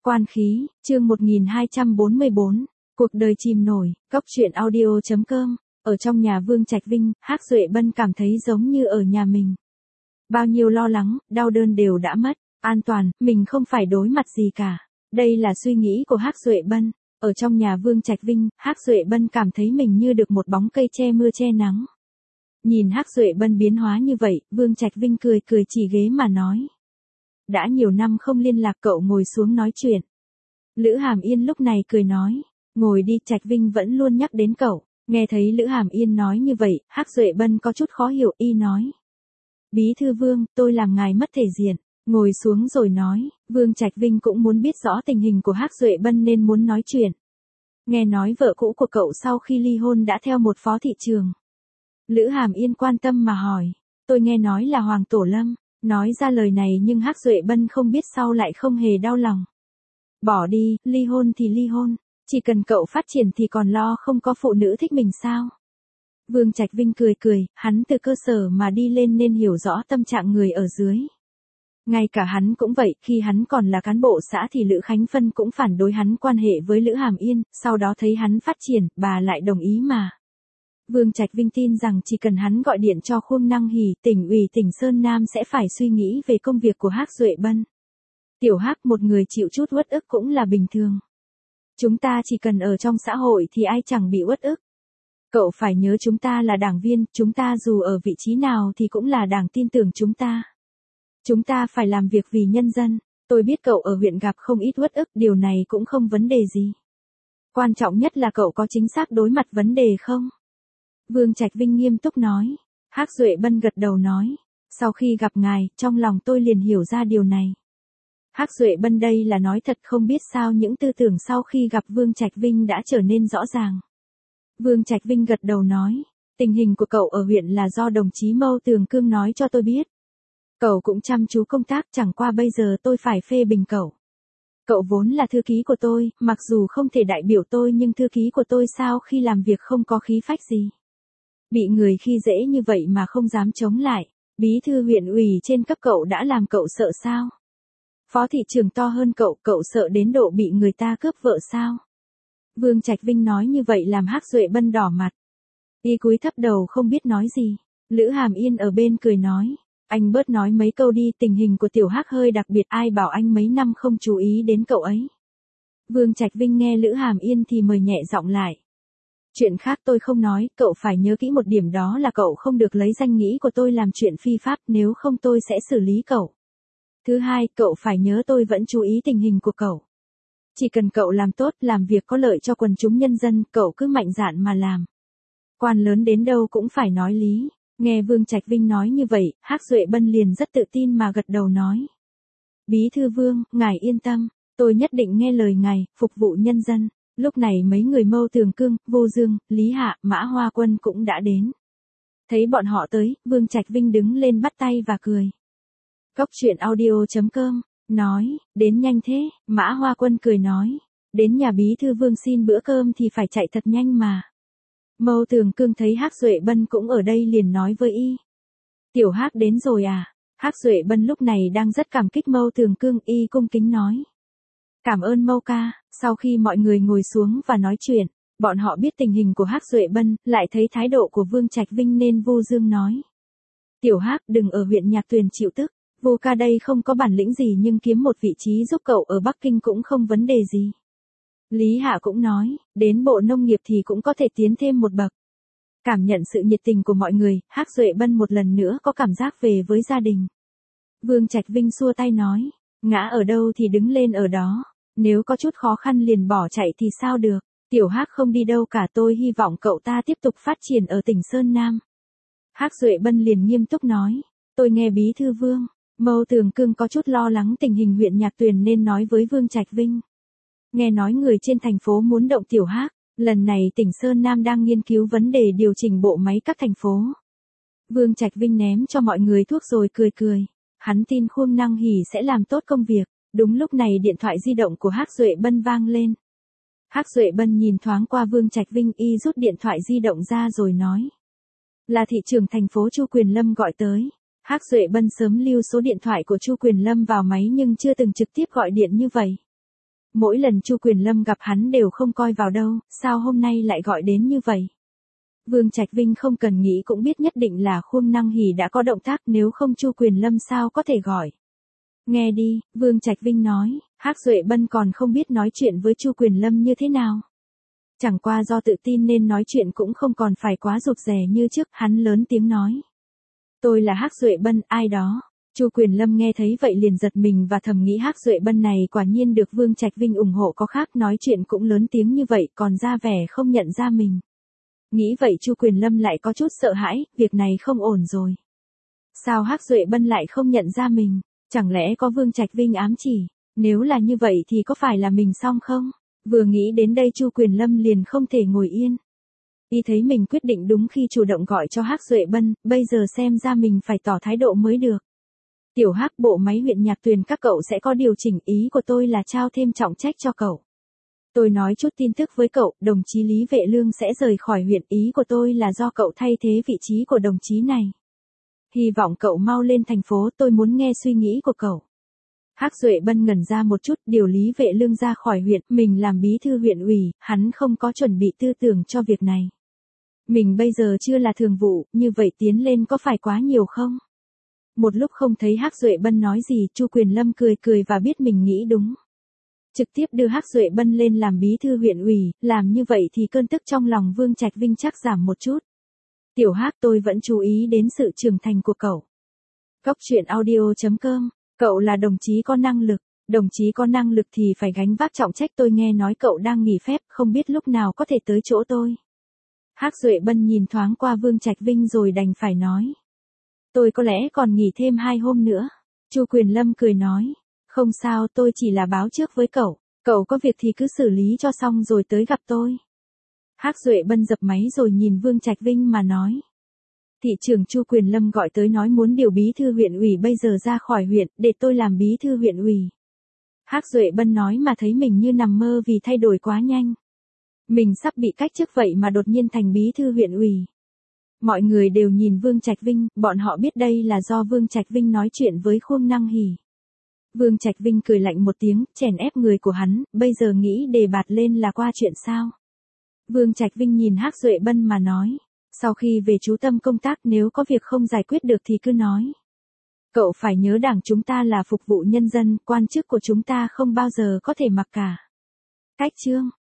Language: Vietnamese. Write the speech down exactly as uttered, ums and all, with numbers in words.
Quan khí, chương một nghìn hai trăm bốn mươi bốn, cuộc đời chìm nổi, cóc truyện audio chấm com, ở trong nhà Vương Trạch Vinh, Hắc Duệ Bân cảm thấy giống như ở nhà mình. Bao nhiêu lo lắng, đau đớn đều đã mất, an toàn, mình không phải đối mặt gì cả. Đây là suy nghĩ của Hắc Duệ Bân. Ở trong nhà Vương Trạch Vinh, Hắc Duệ Bân cảm thấy mình như được một bóng cây che mưa che nắng. Nhìn Hắc Duệ Bân biến hóa như vậy, Vương Trạch Vinh cười cười chỉ ghế mà nói. Đã nhiều năm không liên lạc, cậu ngồi xuống nói chuyện. Lữ Hàm Yên lúc này cười nói, ngồi đi. Trạch Vinh vẫn luôn nhắc đến cậu. Nghe thấy Lữ Hàm Yên nói như vậy, Hắc Duệ Bân có chút khó hiểu, y nói. Bí thư Vương, tôi làm ngài mất thể diện. Ngồi xuống rồi nói, Vương Trạch Vinh cũng muốn biết rõ tình hình của Hắc Duệ Bân nên muốn nói chuyện. Nghe nói vợ cũ của cậu sau khi ly hôn đã theo một phó thị trường. Lữ Hàm Yên quan tâm mà hỏi, tôi nghe nói là Hoàng Tổ Lâm. Nói ra lời này nhưng Hắc Duệ Bân không biết sau lại không hề đau lòng. Bỏ đi, ly hôn thì ly hôn, chỉ cần cậu phát triển thì còn lo không có phụ nữ thích mình sao? Vương Trạch Vinh cười cười, hắn từ cơ sở mà đi lên nên hiểu rõ tâm trạng người ở dưới. Ngay cả hắn cũng vậy, khi hắn còn là cán bộ xã thì Lữ Khánh Phân cũng phản đối hắn quan hệ với Lữ Hàm Yên, sau đó thấy hắn phát triển, bà lại đồng ý mà. Vương Trạch Vinh tin rằng chỉ cần hắn gọi điện cho Khuông Năng Hỷ, tỉnh ủy tỉnh Sơn Nam sẽ phải suy nghĩ về công việc của Hắc Duệ Bân. Tiểu Hắc, một người chịu chút uất ức cũng là bình thường. Chúng ta chỉ cần ở trong xã hội thì ai chẳng bị uất ức. Cậu phải nhớ chúng ta là đảng viên, chúng ta dù ở vị trí nào thì cũng là đảng tin tưởng chúng ta. Chúng ta phải làm việc vì nhân dân. Tôi biết cậu ở huyện gặp không ít uất ức, điều này cũng không vấn đề gì. Quan trọng nhất là cậu có chính xác đối mặt vấn đề không? Vương Trạch Vinh nghiêm túc nói. Hắc Duệ Bân gật đầu nói. Sau khi gặp ngài, trong lòng tôi liền hiểu ra điều này. Hắc Duệ Bân đây là nói thật, không biết sao những tư tưởng sau khi gặp Vương Trạch Vinh đã trở nên rõ ràng. Vương Trạch Vinh gật đầu nói. Tình hình của cậu ở huyện là do đồng chí Mâu Tường Cương nói cho tôi biết. Cậu cũng chăm chú công tác, chẳng qua bây giờ tôi phải phê bình cậu. Cậu vốn là thư ký của tôi, mặc dù không thể đại biểu tôi nhưng thư ký của tôi sao khi làm việc không có khí phách gì. Bị người khi dễ như vậy mà không dám chống lại. Bí thư huyện ủy trên cấp cậu đã làm cậu sợ sao? Phó thị trưởng to hơn cậu, cậu sợ đến độ bị người ta cướp vợ sao? Vương Trạch Vinh nói như vậy làm Hắc Duệ Bân đỏ mặt. Y cúi thấp đầu không biết nói gì. Lữ Hàm Yên ở bên cười nói. Anh bớt nói mấy câu đi, tình hình của Tiểu Hắc hơi đặc biệt, ai bảo anh mấy năm không chú ý đến cậu ấy. Vương Trạch Vinh nghe Lữ Hàm Yên thì mời nhẹ giọng lại. Chuyện khác tôi không nói, cậu phải nhớ kỹ một điểm, đó là cậu không được lấy danh nghĩa của tôi làm chuyện phi pháp, nếu không tôi sẽ xử lý cậu. Thứ hai, cậu phải nhớ tôi vẫn chú ý tình hình của cậu. Chỉ cần cậu làm tốt, làm việc có lợi cho quần chúng nhân dân, cậu cứ mạnh dạn mà làm. Quan lớn đến đâu cũng phải nói lý. Nghe Vương Trạch Vinh nói như vậy, Hắc Duệ Bân liền rất tự tin mà gật đầu nói. Bí thư Vương, ngài yên tâm, tôi nhất định nghe lời ngài, phục vụ nhân dân. Lúc này mấy người Mâu Tường Cương, Vô Dương, Lý Hạ, Mã Hoa Quân cũng đã đến. Thấy bọn họ tới, Vương Trạch Vinh đứng lên bắt tay và cười. Cóc truyện audio chấm com, nói, đến nhanh thế. Mã Hoa Quân cười nói, đến nhà bí thư Vương xin bữa cơm thì phải chạy thật nhanh mà. Mâu Tường Cương thấy Hắc Duệ Bân cũng ở đây liền nói với y. Tiểu Hắc đến rồi à? Hắc Duệ Bân lúc này đang rất cảm kích Mâu Tường Cương, y cung kính nói. Cảm ơn Mâu ca. Sau khi mọi người ngồi xuống và nói chuyện, bọn họ biết tình hình của Hắc Duệ Bân, lại thấy thái độ của Vương Trạch Vinh nên Vô Dương nói. Tiểu Hắc, đừng ở huyện Nhạc Tuyền chịu tức, Vô ca đây không có bản lĩnh gì nhưng kiếm một vị trí giúp cậu ở Bắc Kinh cũng không vấn đề gì. Lý Hạ cũng nói, đến Bộ Nông nghiệp thì cũng có thể tiến thêm một bậc. Cảm nhận sự nhiệt tình của mọi người, Hắc Duệ Bân một lần nữa có cảm giác về với gia đình. Vương Trạch Vinh xua tay nói, ngã ở đâu thì đứng lên ở đó. Nếu có chút khó khăn liền bỏ chạy thì sao được, Tiểu Hắc không đi đâu cả, tôi hy vọng cậu ta tiếp tục phát triển ở tỉnh Sơn Nam. Hắc Duệ Bân liền nghiêm túc nói, tôi nghe bí thư Vương. Mâu Tường Cương có chút lo lắng tình hình huyện Nhạc Tuyền nên nói với Vương Trạch Vinh. Nghe nói người trên thành phố muốn động Tiểu Hắc, lần này tỉnh Sơn Nam đang nghiên cứu vấn đề điều chỉnh bộ máy các thành phố. Vương Trạch Vinh ném cho mọi người thuốc rồi cười cười, hắn tin Khuông Năng Hỷ sẽ làm tốt công việc. Đúng lúc này điện thoại di động của Hắc Duệ Bân vang lên. Hắc Duệ Bân nhìn thoáng qua Vương Trạch Vinh, y rút điện thoại di động ra rồi nói. Là thị trưởng thành phố Chu Quyền Lâm gọi tới. Hắc Duệ Bân sớm lưu số điện thoại của Chu Quyền Lâm vào máy nhưng chưa từng trực tiếp gọi điện như vậy. Mỗi lần Chu Quyền Lâm gặp hắn đều không coi vào đâu, sao hôm nay lại gọi đến như vậy? Vương Trạch Vinh không cần nghĩ cũng biết nhất định là Khuông Năng Hỉ đã có động tác, nếu không Chu Quyền Lâm sao có thể gọi. Nghe đi, Vương Trạch Vinh nói, Hắc Duệ Bân còn không biết nói chuyện với Chu Quyền Lâm như thế nào. Chẳng qua do tự tin nên nói chuyện cũng không còn phải quá rụt rè như trước, hắn lớn tiếng nói. Tôi là Hắc Duệ Bân, ai đó. Chu Quyền Lâm nghe thấy vậy liền giật mình và thầm nghĩ Hắc Duệ Bân này quả nhiên được Vương Trạch Vinh ủng hộ có khác, nói chuyện cũng lớn tiếng như vậy còn ra vẻ không nhận ra mình. Nghĩ vậy Chu Quyền Lâm lại có chút sợ hãi, việc này không ổn rồi. Sao Hắc Duệ Bân lại không nhận ra mình? Chẳng lẽ có Vương Trạch Vinh ám chỉ? Nếu là như vậy thì có phải là mình xong không? Vừa nghĩ đến đây Chu Quyền Lâm liền không thể ngồi yên. Y thấy mình quyết định đúng khi chủ động gọi cho Hắc Duệ Bân, bây giờ xem ra mình phải tỏ thái độ mới được. Tiểu Hắc, bộ máy huyện Nhạc Tuyền các cậu sẽ có điều chỉnh, ý của tôi là trao thêm trọng trách cho cậu. Tôi nói chút tin tức với cậu, đồng chí Lý Vệ Lương sẽ rời khỏi huyện, ý của tôi là do cậu thay thế vị trí của đồng chí này. Hy vọng cậu mau lên thành phố, tôi muốn nghe suy nghĩ của cậu. Hắc Duệ Bân ngẩn ra một chút, điều Lý Vệ Lương ra khỏi huyện, mình làm bí thư huyện ủy, hắn không có chuẩn bị tư tưởng cho việc này. Mình bây giờ chưa là thường vụ, như vậy tiến lên có phải quá nhiều không? Một lúc không thấy Hắc Duệ Bân nói gì, Chu Quyền Lâm cười cười và biết mình nghĩ đúng. Trực tiếp đưa Hắc Duệ Bân lên làm bí thư huyện ủy, làm như vậy thì cơn tức trong lòng Vương Trạch Vinh chắc giảm một chút. Tiểu Hắc, tôi vẫn chú ý đến sự trưởng thành của cậu. Góc truyện audio chấm com, cậu là đồng chí có năng lực, đồng chí có năng lực thì phải gánh vác trọng trách, tôi nghe nói cậu đang nghỉ phép, không biết lúc nào có thể tới chỗ tôi. Hắc Duệ Bân nhìn thoáng qua Vương Trạch Vinh rồi đành phải nói. Tôi có lẽ còn nghỉ thêm hai hôm nữa. Chu Quyền Lâm cười nói. Không sao, tôi chỉ là báo trước với cậu. Cậu có việc thì cứ xử lý cho xong rồi tới gặp tôi. Hắc Duệ Bân dập máy rồi nhìn Vương Trạch Vinh mà nói. Thị trưởng Chu Quyền Lâm gọi tới nói muốn điều bí thư huyện ủy bây giờ ra khỏi huyện, để tôi làm bí thư huyện ủy. Hắc Duệ Bân nói mà thấy mình như nằm mơ vì thay đổi quá nhanh. Mình sắp bị cách chức vậy mà đột nhiên thành bí thư huyện ủy. Mọi người đều nhìn Vương Trạch Vinh, bọn họ biết đây là do Vương Trạch Vinh nói chuyện với Khuông Năng Hỉ. Vương Trạch Vinh cười lạnh một tiếng, chèn ép người của hắn, bây giờ nghĩ đề bạt lên là qua chuyện sao? Vương Trạch Vinh nhìn Hắc Duệ Bân mà nói, sau khi về chú tâm công tác nếu có việc không giải quyết được thì cứ nói. Cậu phải nhớ đảng chúng ta là phục vụ nhân dân, quan chức của chúng ta không bao giờ có thể mặc cả. Cách chương